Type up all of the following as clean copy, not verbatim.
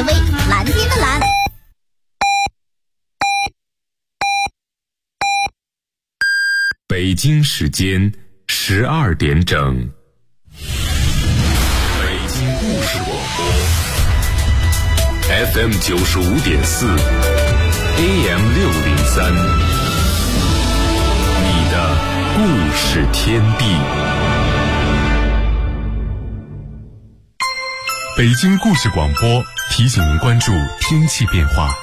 威，蓝天的蓝。 北京时间12点整。北京故事广播 FM 95.4 AM 603，你的故事天地。北京故事广播提醒您关注天气变化。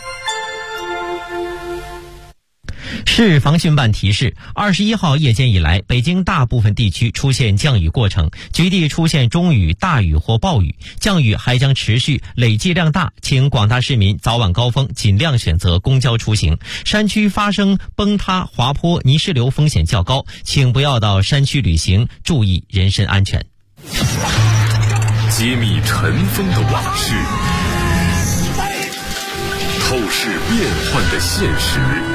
市防汛办提示，21号夜间以来，北京大部分地区出现降雨过程，局地出现中雨、大雨或暴雨，降雨还将持续，累计量大，请广大市民早晚高峰尽量选择公交出行。山区发生崩塌、滑坡、泥石流风险较高，请不要到山区旅行，注意人身安全。 揭秘尘封的往事，透视变幻的现实，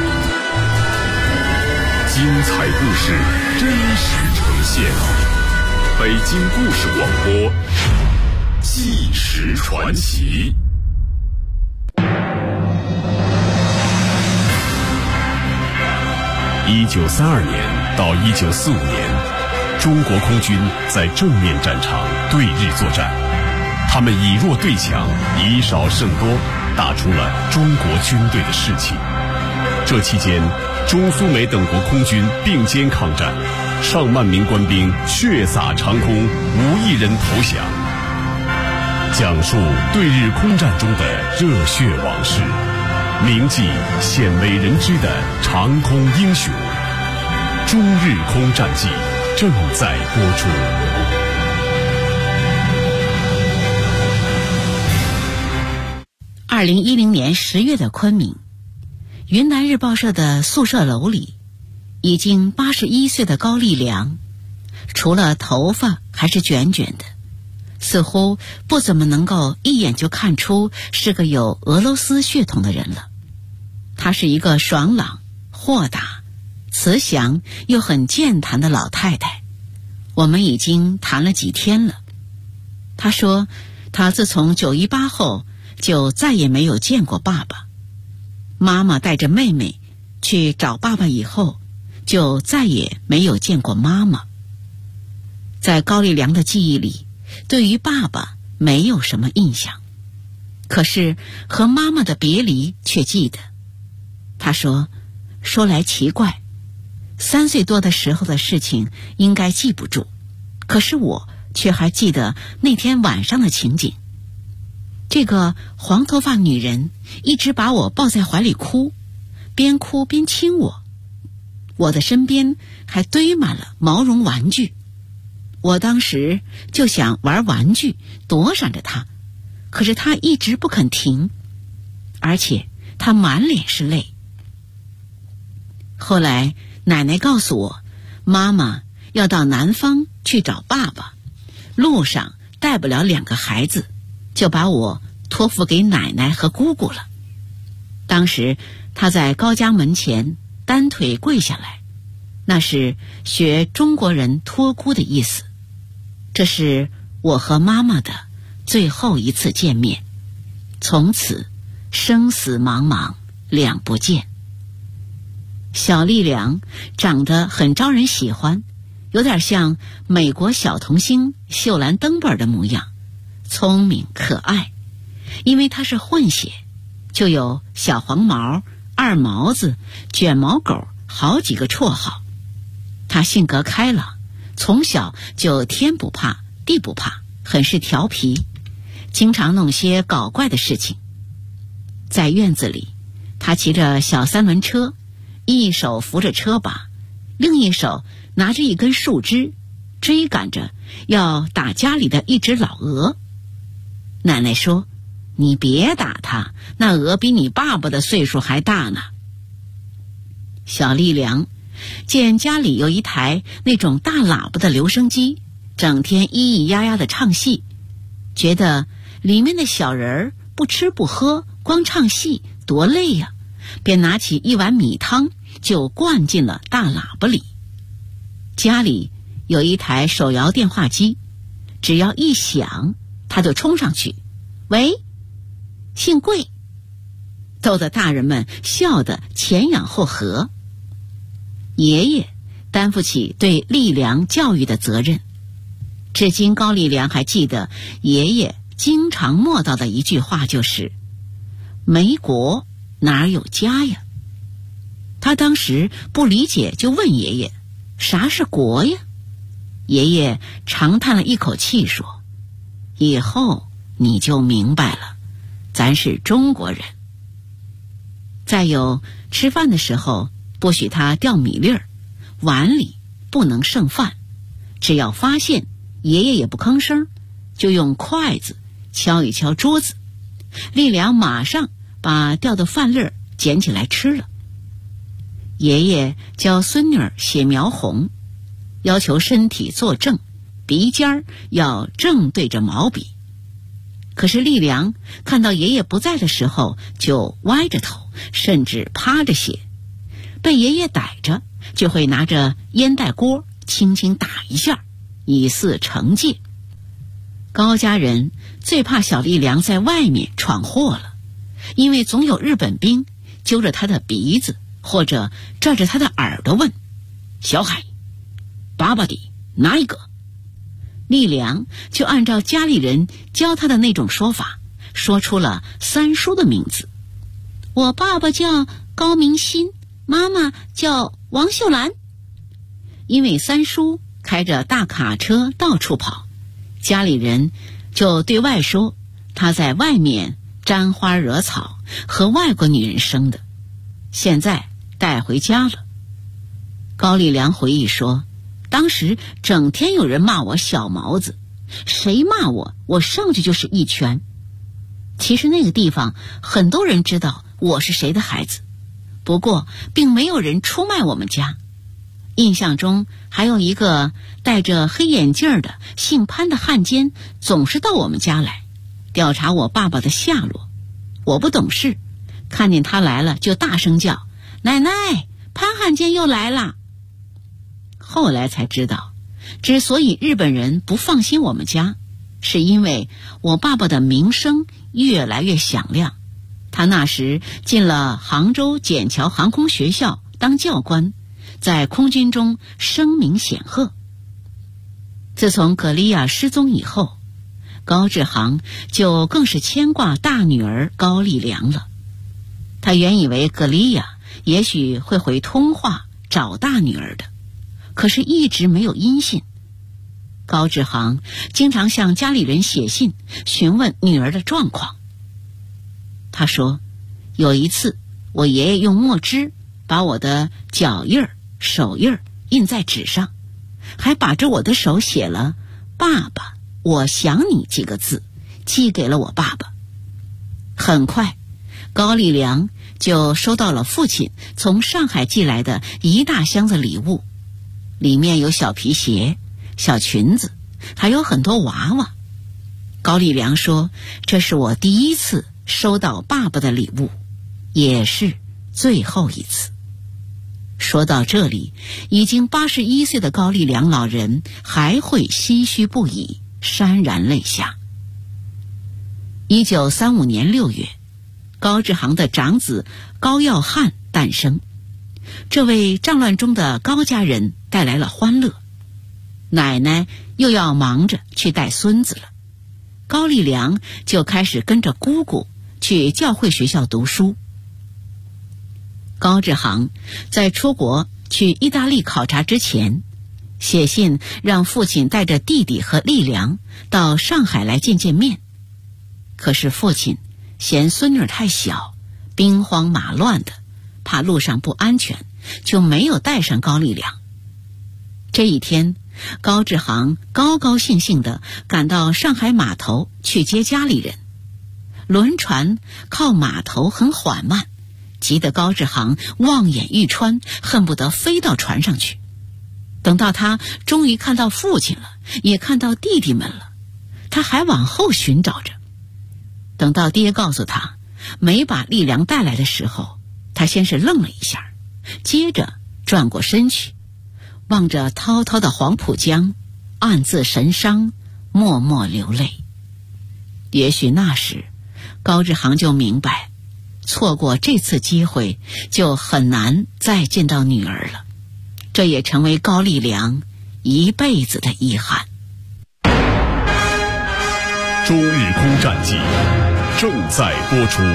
精彩故事真实呈现。北京故事广播，纪实传奇。1932年到1945年。中国空军在正面战场对日作战，他们以弱对强，以少胜多，打出了中国军队的士气。这期间，中苏美等国空军并肩抗战，上万名官兵血洒长空，无一人投降。讲述对日空战中的热血往事，铭记鲜为人知的长空英雄。中日空战记正在播出。 2010年10月的昆明，云南日报社的宿舍楼里，已经81岁的高丽良，除了头发还是卷卷的，似乎不怎么能够一眼就看出是个有俄罗斯血统的人了。她是一个爽朗、豁达、慈祥又很健谈的老太太。我们已经谈了几天了。她说，她自从918后就再也没有见过爸爸。妈妈带着妹妹去找爸爸以后，就再也没有见过妈妈。在高丽良的记忆里，对于爸爸没有什么印象，可是和妈妈的别离却记得。她说来奇怪，3岁多的时候的事情应该记不住，可是我却还记得那天晚上的情景。这个黄头发女人一直把我抱在怀里哭，边哭边亲我。我的身边还堆满了毛绒玩具，我当时就想玩玩具，躲闪着她，可是她一直不肯停，而且她满脸是泪。后来奶奶告诉我，妈妈要到南方去找爸爸，路上带不了2个孩子，就把我托付给奶奶和姑姑了。当时她在高家门前单腿跪下来，那是学中国人托孤的意思。这是我和妈妈的最后一次见面，从此生死茫茫两不见。小丽良长得很招人喜欢，有点像美国小童星秀兰登贝尔的模样，聪明可爱。因为她是混血，就有小黄毛、二毛子、卷毛狗好几个绰号。她性格开朗，从小就天不怕地不怕，很是调皮，经常弄些搞怪的事情。在院子里，她骑着小3轮车，一手扶着车把，另一手拿着一根树枝，追赶着要打家里的一只老鹅。奶奶说，你别打它，那鹅比你爸爸的岁数还大呢。小丽良见家里有一台那种大喇叭的留声机，整天咿咿呀呀的唱戏，觉得里面的小人儿不吃不喝，光唱戏多累呀，便拿起一碗米汤就灌进了大喇叭里。家里有一台手摇电话机，只要一响，他就冲上去，喂， 姓桂，逗得大人们笑得前仰后合。爷爷担负起对丽良教育的责任，至今高丽良还记得爷爷经常默叨的一句话，就是没国哪有家呀。他当时不理解，就问爷爷啥是国呀？爷爷长叹了一口气说，以后你就明白了，咱是中国人。再有吃饭的时候不许他掉米粒儿，碗里不能剩饭，只要发现爷爷也不吭声，就用筷子敲一敲桌子，丽良马上把掉的饭粒儿捡起来吃了。爷爷教孙女儿写描红，要求身体坐正，鼻尖儿要正对着毛笔。可是丽良看到爷爷不在的时候就歪着头，甚至趴着写，被爷爷逮着就会拿着烟袋锅轻轻打一下，以示惩戒。高家人最怕小丽良在外面闯祸了，因为总有日本兵揪着他的鼻子或者拽着他的耳朵问，小海，爸爸的哪一个？丽良就按照家里人教他的那种说法，说出了三叔的名字。我爸爸叫高明新，妈妈叫王秀兰。因为三叔开着大卡车到处跑，家里人就对外说他在外面沾花惹草，和外国女人生的，现在带回家了。高丽良回忆说，当时整天有人骂我小毛子，谁骂我，我上去就是一拳。其实那个地方很多人知道我是谁的孩子，不过并没有人出卖我们家。印象中还有一个戴着黑眼镜的姓潘的汉奸，总是到我们家来调查我爸爸的下落。我不懂事，看见他来了就大声叫，奶奶，潘汉奸又来了。后来才知道，之所以日本人不放心我们家，是因为我爸爸的名声越来越响亮。他那时进了杭州笕桥航空学校当教官，在空军中声名显赫。自从葛丽亚失踪以后，高志航就更是牵挂大女儿高丽良了。他原以为葛丽亚也许会回通化找大女儿的，可是一直没有音信。高志航经常向家里人写信询问女儿的状况。他说，有一次我爷爷用墨汁把我的脚印儿、手印儿印在纸上，还把着我的手写了爸爸我想你几个字，寄给了我爸爸。很快高丽良就收到了父亲从上海寄来的一大箱子礼物，里面有小皮鞋、小裙子，还有很多娃娃。高丽良说，这是我第一次收到爸爸的礼物，也是最后一次。说到这里，已经81岁的高丽良老人还会唏嘘不已，潸然泪下。1935年6月，高志航的长子高耀汉诞生。这位战乱中的高家人带来了欢乐，奶奶又要忙着去带孙子了。高丽良就开始跟着姑姑去教会学校读书。高志航在出国去意大利考察之前，写信让父亲带着弟弟和丽良到上海来见见面。可是父亲嫌孙女太小，兵荒马乱的，怕路上不安全，就没有带上高丽良。这一天，高志航高高兴兴地赶到上海码头去接家里人。轮船靠码头很缓慢，急得高志航望眼欲穿，恨不得飞到船上去。等到他终于看到父亲了，也看到弟弟们了，他还往后寻找着。等到爹告诉他没把丽良带来的时候，他先是愣了一下，接着转过身去，望着滔滔的黄浦江，暗自神伤，默默流泪。也许那时高志航就明白，错过这次机会就很难再见到女儿了，这也成为高丽良一辈子的遗憾。 中日空战记正在播出。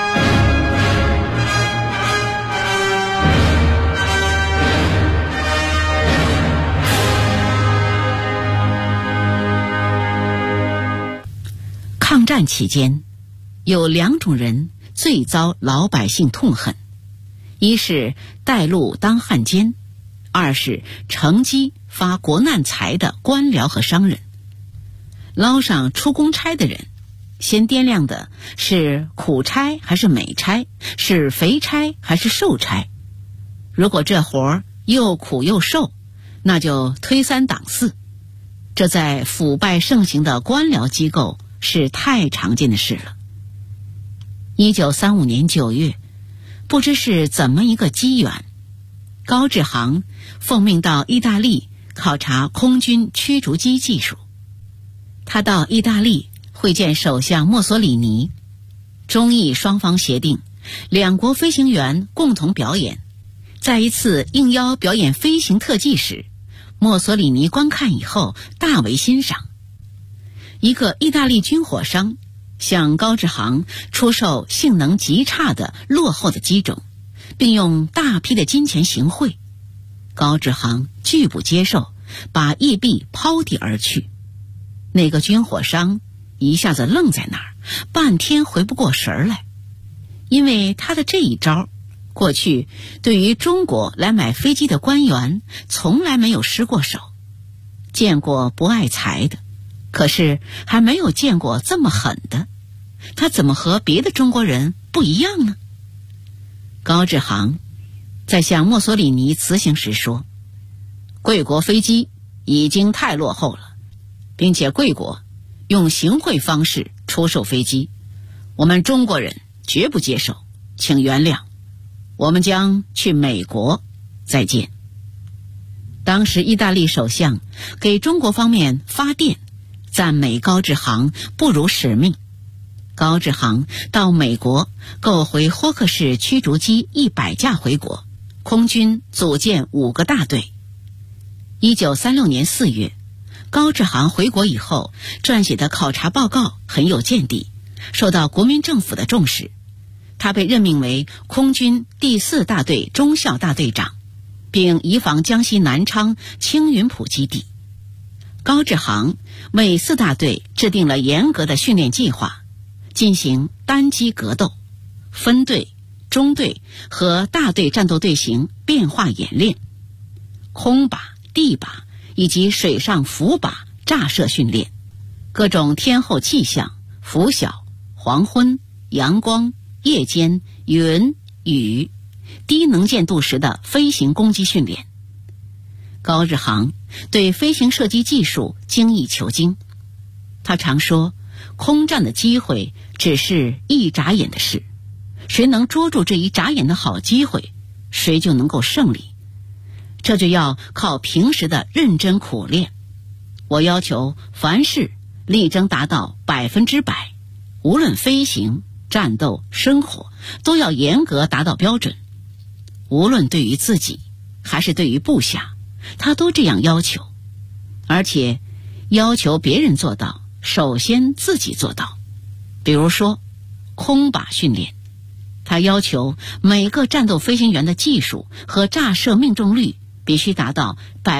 抗战期间，有2种人最遭老百姓痛恨，一是带路当汉奸，二是乘机发国难财的官僚和商人。捞上出公差的人，先掂量的是苦差还是美差，是肥差还是瘦差。如果这活儿又苦又瘦，那就推3挡4。这在腐败盛行的官僚机构是太常见的事了。1935年9月，不知是怎么一个机缘，高志航奉命到意大利考察空军驱逐机技术。他到意大利会见首相墨索里尼，中意双方协定，2国飞行员共同表演。在一次应邀表演飞行特技时，墨索里尼观看以后大为欣赏。一个意大利军火商向高志航出售性能极差的落后的机种，并用大批的金钱行贿。高志航拒不接受，把义币抛地而去。那个军火商一下子愣在那儿，半天回不过神来，因为他的这一招，过去对于中国来买飞机的官员从来没有失过手。见过不爱财的，可是还没有见过这么狠的，他怎么和别的中国人不一样呢？高志航在向墨索里尼辞行时说，贵国飞机已经太落后了，并且贵国用行贿方式出售飞机，我们中国人绝不接受，请原谅，我们将去美国，再见。当时意大利首相给中国方面发电，赞美高志航不辱使命。高志航到美国购回霍克式驱逐机100架回国，空军组建5个大队。1936年4月，高志航回国以后撰写的考察报告很有见地，受到国民政府的重视。他被任命为空军第4大队中校大队长，并移防江西南昌青云浦基地。高志航为4大队制定了严格的训练计划，进行单机格斗、分队、中队和大队战斗队形变化演练，空靶、地靶以及水上浮靶炸射训练，各种天候气象、拂晓、黄昏、阳光、夜间、云、雨、低能见度时的飞行攻击训练。高志航对飞行射击技术精益求精，他常说，空战的机会只是一眨眼的事，谁能捉住这一眨眼的好机会，谁就能够胜利。这就要靠平时的认真苦练。我要求凡事力争达到100%，无论飞行、战斗、生活，都要严格达到标准。无论对于自己还是对于部下，他都这样要求，而且要求别人做到，首先自己做到。比如说空靶训练，他要求每个战斗飞行员的技术和炸射命中率必须达到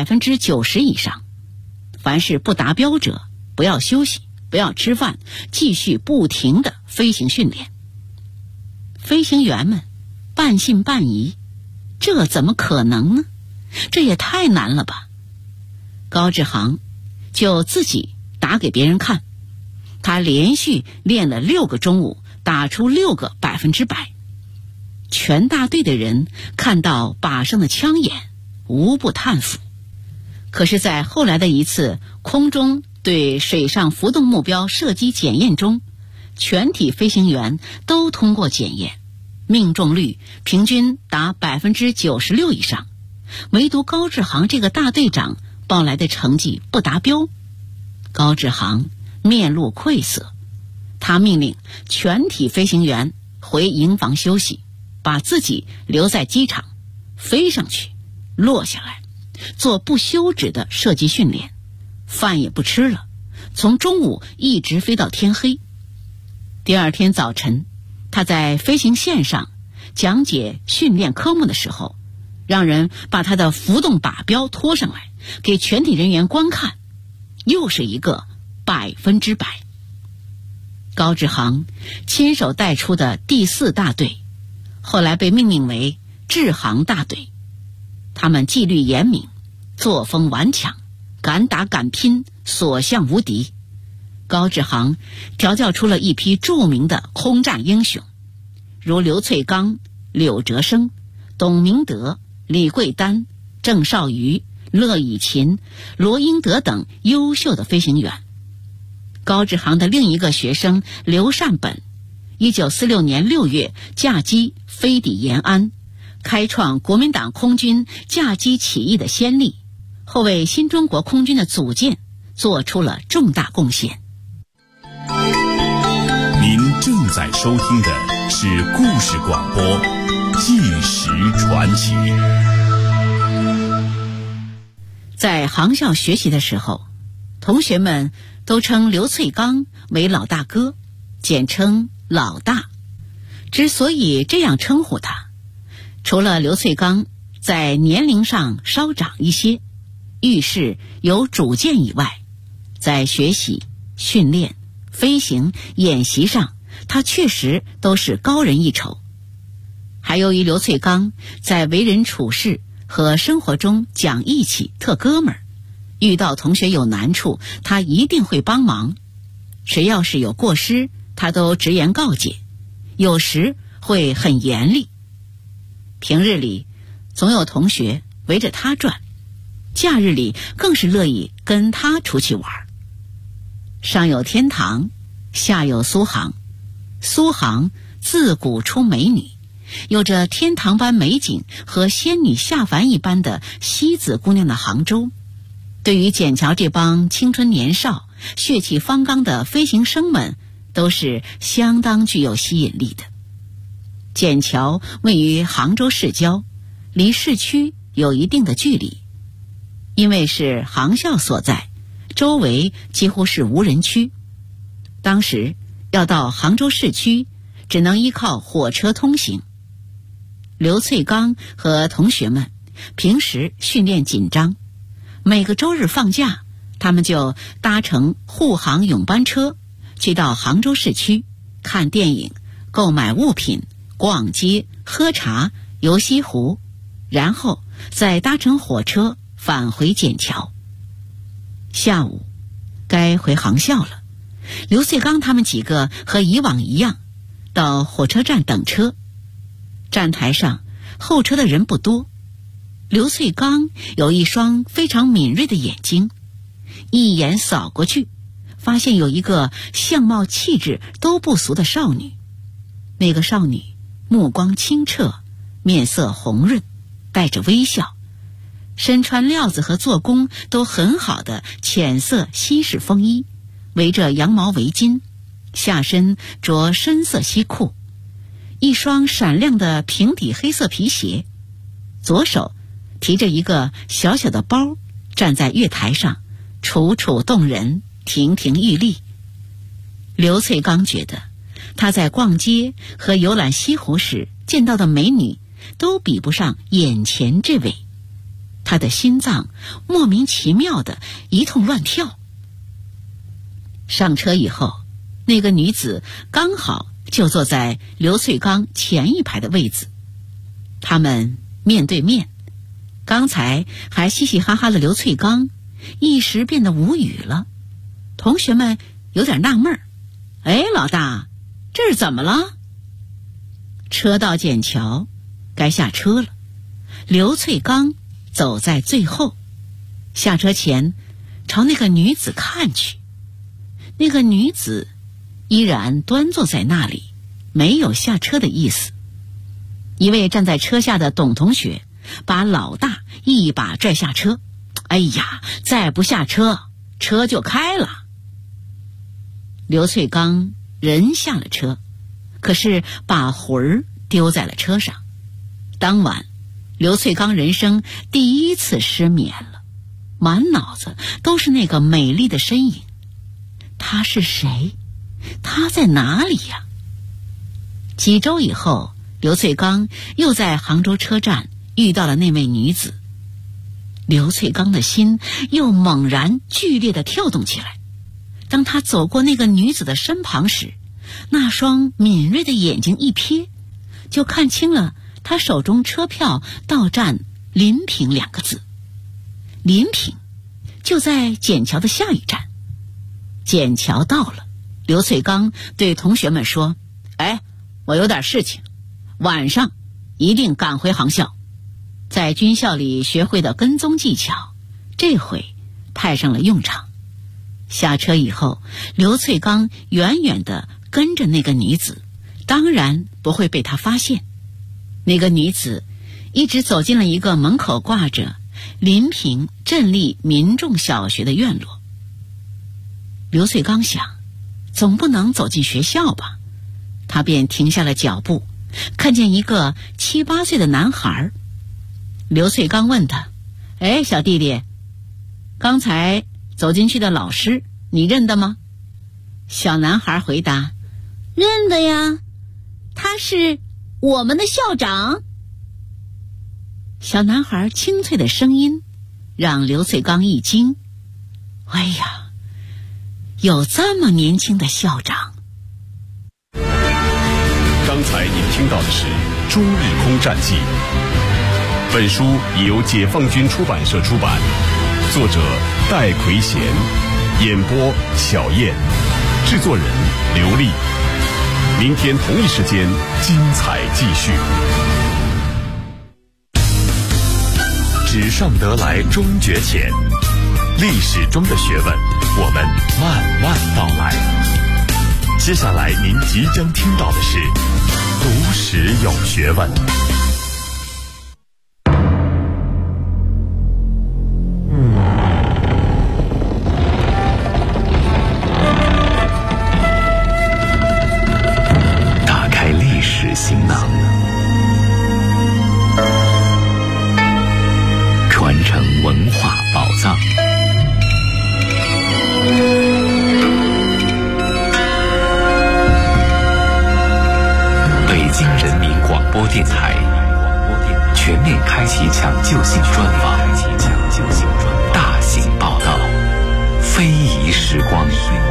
90%以上，凡是不达标者不要休息，不要吃饭，继续不停的飞行训练。飞行员们半信半疑，这怎么可能呢？这也太难了吧。高志航就自己打给别人看，他连续练了6个中午，打出6个100%。全大队的人看到靶上的枪眼，无不叹服。可是在后来的一次空中对水上浮动目标射击检验中，全体飞行员都通过检验，命中率平均达96%以上，唯独高志航这个大队长报来的成绩不达标。高志航面露愧色， 他命令全体飞行员回营房休息，把自己留在机场，飞上去，落下来，做不休止的射击训练，饭也不吃了，从中午一直飞到天黑。第二天早晨，他在飞行线上讲解训练科目的时候，让人把他的浮动靶标拖上来，给全体人员观看，又是一个100%。高志航亲手带出的第4大队，后来被命名为志航大队。他们纪律严明，作风顽强，敢打敢拼，所向无敌。高志航调教出了一批著名的空战英雄，如刘翠刚、柳哲生、董明德、李桂丹、郑少瑜、乐以琴、罗英德等优秀的飞行员。高志航的另一个学生刘善本，1946年6月驾机飞抵延安，开创国民党空军驾机起义的先例，后为新中国空军的组建做出了重大贡献。 您正在收听的是故事广播《纪实传奇》。 在航校学习的时候，同学们都称刘翠刚为老大哥，简称老大。之所以这样称呼他，除了刘翠刚在年龄上稍长一些，遇事有主见以外，在学习、训练、飞行、演习上，他确实都是高人一筹。还由于刘翠刚在为人处事和生活中讲义气，特哥们儿，遇到同学有难处，他一定会帮忙。谁要是有过失，他都直言告诫，有时会很严厉。平日里总有同学围着他转，假日里更是乐意跟他出去玩。上有天堂，下有苏杭。苏杭自古出美女，有着天堂般美景和仙女下凡一般的西子姑娘的杭州，对于笕桥这帮青春年少、血气方刚的飞行生们，都是相当具有吸引力的。笕桥位于杭州市郊，离市区有一定的距离。因为是航校所在，周围几乎是无人区。当时要到杭州市区，只能依靠火车通行。刘翠刚和同学们平时训练紧张，每个周日放假，他们就搭乘沪杭永班车去到杭州市区看电影、购买物品、逛街、喝茶、游西湖，然后再搭乘火车返回笕桥。下午该回航校了，刘翠刚他们几个和以往一样，到火车站等车。站台上候车的人不多，刘翠刚有一双非常敏锐的眼睛，一眼扫过去，发现有一个相貌气质都不俗的少女。那个少女目光清澈，面色红润，带着微笑，身穿料子和做工都很好的浅色西式风衣，围着羊毛围巾，下身着深色西裤，一双闪亮的平底黑色皮鞋，左手提着一个小小的包，站在月台上，楚楚动人，亭亭玉立。刘翠刚觉得他在逛街和游览西湖时见到的美女都比不上眼前这位，他的心脏莫名其妙的一通乱跳。上车以后，那个女子刚好就坐在刘翠刚前一排的位子，他们面对面，刚才还嘻嘻哈哈的刘翠刚一时变得无语了。同学们有点纳闷儿，哎，老大，这是怎么了？车到笕桥，该下车了。刘翠刚走在最后，下车前朝那个女子看去，那个女子依然端坐在那里，没有下车的意思。一位站在车下的董同学把老大一把拽下车，哎呀，再不下车，车就开了。刘翠刚人下了车，可是把魂儿丢在了车上。当晚，刘翠刚人生第一次失眠了，满脑子都是那个美丽的身影。她是谁？她在哪里呀？几周以后，刘翠刚又在杭州车站遇到了那位女子。刘翠刚的心又猛然剧烈地跳动起来。当他走过那个女子的身旁时，那双敏锐的眼睛一瞥，就看清了她手中车票到站临平2个字。临平就在笕桥的下一站。笕桥到了，刘翠刚对同学们说：我有点事情，晚上一定赶回航校。在军校里学会的跟踪技巧，这回派上了用场。下车以后，刘翠刚远远地跟着那个女子，当然不会被她发现。那个女子一直走进了一个门口挂着临平镇立民众小学的院落。刘翠刚想，总不能走进学校吧，他便停下了脚步，看见一个7、8岁的男孩。刘翠刚问他：小弟弟，刚才走进去的老师你认得吗？小男孩回答：认得呀，他是我们的校长。小男孩清脆的声音让刘翠刚一惊，有这么年轻的校长。 刚才您听到的是《中日空战记》，本书已由解放军出版社出版，作者戴奎贤，演播小燕，制作人刘丽。明天同一时间精彩继续。纸上得来终觉浅，历史中的学问我们慢慢道来。接下来您即将听到的是读史有学问。 打开历史行囊，传承文化宝藏。北京人民广播电台全面开启抢救性专访，大型报道，非遗时光。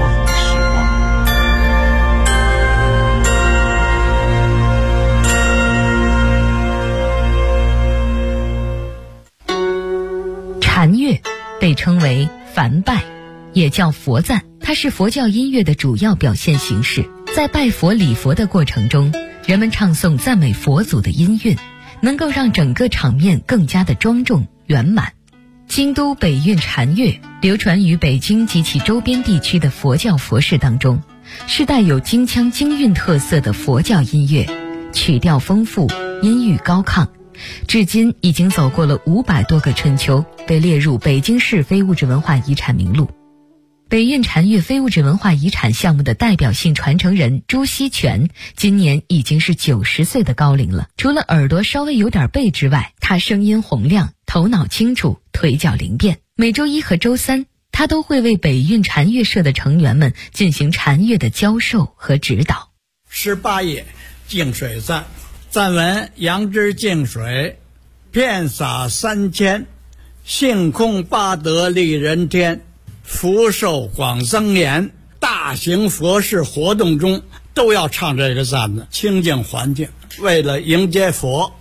禅乐被称为梵拜，也叫佛赞，它是佛教音乐的主要表现形式。在拜佛礼佛的过程中，人们唱诵赞美佛祖的音韵，能够让整个场面更加的庄重圆满。京都北韵禅乐流传于北京及其周边地区的佛教佛事当中，是带有京腔京韵特色的佛教音乐，曲调丰富，音域高亢，至今已经走过了500多个春秋，被列入北京市非物质文化遗产名录。北韵禅乐非物质文化遗产项目的代表性传承人朱锡全今年已经是90岁的高龄了。除了耳朵稍微有点背之外，他声音洪亮，头脑清楚，腿脚灵便。每周1和周3，他都会为北韵禅乐社的成员们进行禅乐的教授和指导。 18页净水赞，赞文：杨枝净水，遍洒3000，性空八德利人天，福寿广增延。大型佛事活动中都要唱这个赞的，清净环境，为了迎接佛。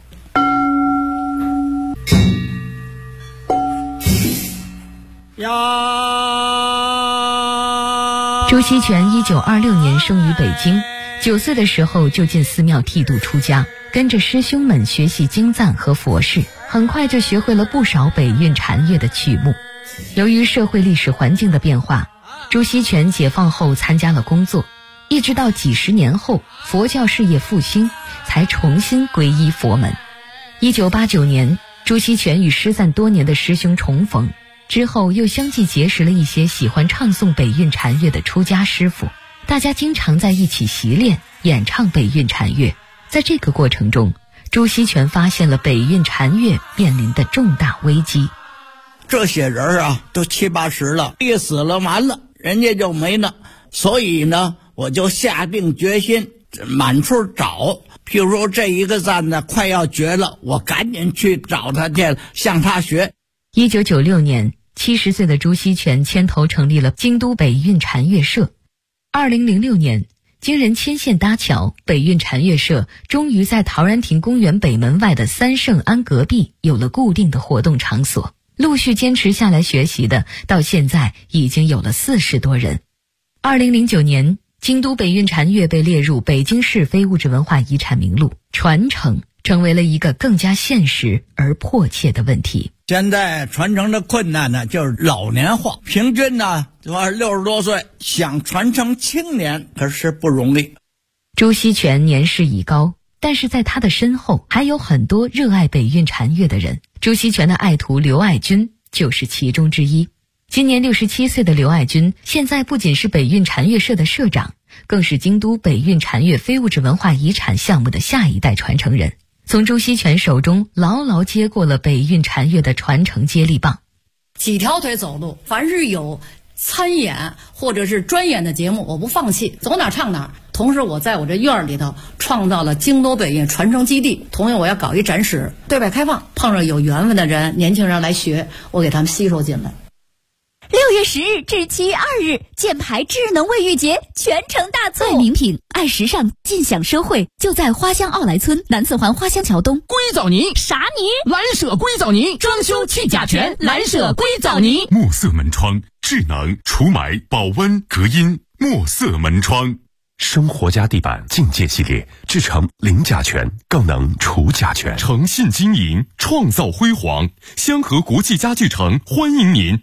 朱锡全1926年生于北京，9岁的时候就进寺庙剃度出家，跟着师兄们学习经赞和佛事，很快就学会了不少北韵禅乐的曲目。由于社会历史环境的变化，朱锡全解放后参加了工作，一直到几十年后佛教事业复兴，才重新皈依佛门。1989年，朱锡全与失散多年的师兄重逢，之后又相继结识了一些喜欢唱诵北韵禅乐的出家师傅， 大家经常在一起习练演唱北韵禅乐。在这个过程中，朱锡全发现了北韵禅乐面临的重大危机。 这些人啊都70、80了，一死了完了，人家就没了。所以呢，我就下定决心满处找。譬如说这一个赞呢快要绝了，我赶紧去找他去，向他学。 1996年，70岁的朱锡全牵头成立了京都北韵禅乐社。2006年，经人牵线搭桥，北韵禅乐社终于在陶然亭公园北门外的三圣庵隔壁有了固定的活动场所。陆续坚持下来学习的，到现在已经有了40多人。2009年，京都北韵禅乐被列入北京市非物质文化遗产名录，传承成为了一个更加现实而迫切的问题。 现在传承的困难呢，就是老年化，平均呢60多岁，想传承青年可是不容易。 朱锡全年事已高，但是在他的身后还有很多热爱北韵禅乐的人。朱锡全的爱徒刘爱军就是其中之一。今年67岁的刘爱军，现在不仅是北韵禅乐社的社长，更是京都北韵禅乐非物质文化遗产项目的下一代传承人，从朱锡全手中牢牢接过了北韵禅乐的传承接力棒。 几条腿走路，凡是有参演或者是专演的节目，我不放弃，走哪唱哪。同时我在我这院里头创造了京都北韵传承基地，同样我要搞一展示，对外开放，碰上有缘分的人，年轻人来学，我给他们吸收进来。 6月10日至7月2日，箭牌智能卫浴节全城大促，爱名品、爱时尚、尽享奢惠，就在花乡奥莱村南四环花乡桥东。 硅藻泥啥泥？ 蓝舍硅藻泥，装修去甲醛，蓝舍硅藻泥。 墨色门窗，智能除霾、保温、隔音。墨色门窗，生活家地板境界系列，制成零甲醛，更能除甲醛。诚信经营，创造辉煌。香河国际家具城欢迎您。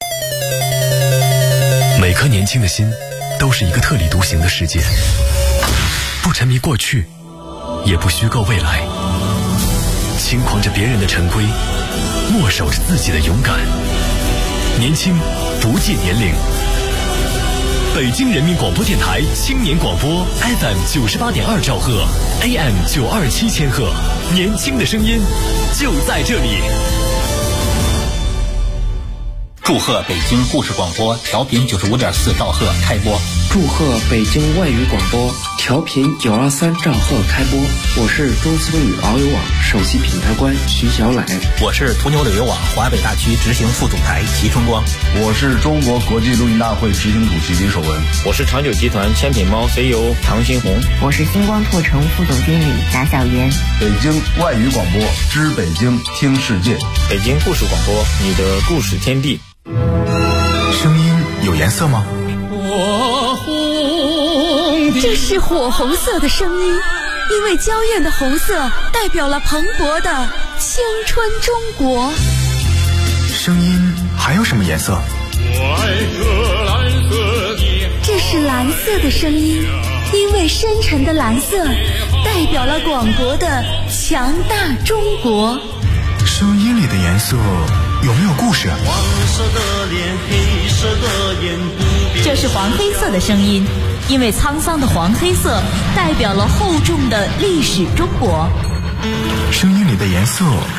每颗年轻的心都是一个特立独行的世界，不沉迷过去，也不虚构未来，轻狂着别人的陈规，默守着自己的勇敢。年轻不计年龄。北京人民广播电台青年广播 FM 98.2兆赫 AM 927千赫，年轻的声音就在这里。 祝贺北京故事广播调频95.4兆赫开播。 祝贺北京外语广播调频923兆赫开播。我是中思维语遨游网首席品牌官徐小磊。 我是途牛旅游网华北大区执行副总裁齐春光。 我是中国国际录音大会执行主席李守文。 我是长久集团千品猫 CEO 唐新红。 我是星光拓城副总经理贾小妍。 北京外语广播，知北京，听世界。 北京故事广播，你的故事天地。 声音有颜色吗？ 这是火红色的声音，因为娇艳的红色代表了蓬勃的青春中国。 声音还有什么颜色？ 这是蓝色的声音，因为深沉的蓝色代表了广博的强大中国。 声音里的颜色有没有故事？ 这是黄黑色的声音，因为沧桑的黄黑色代表了厚重的历史中国。 声音里的颜色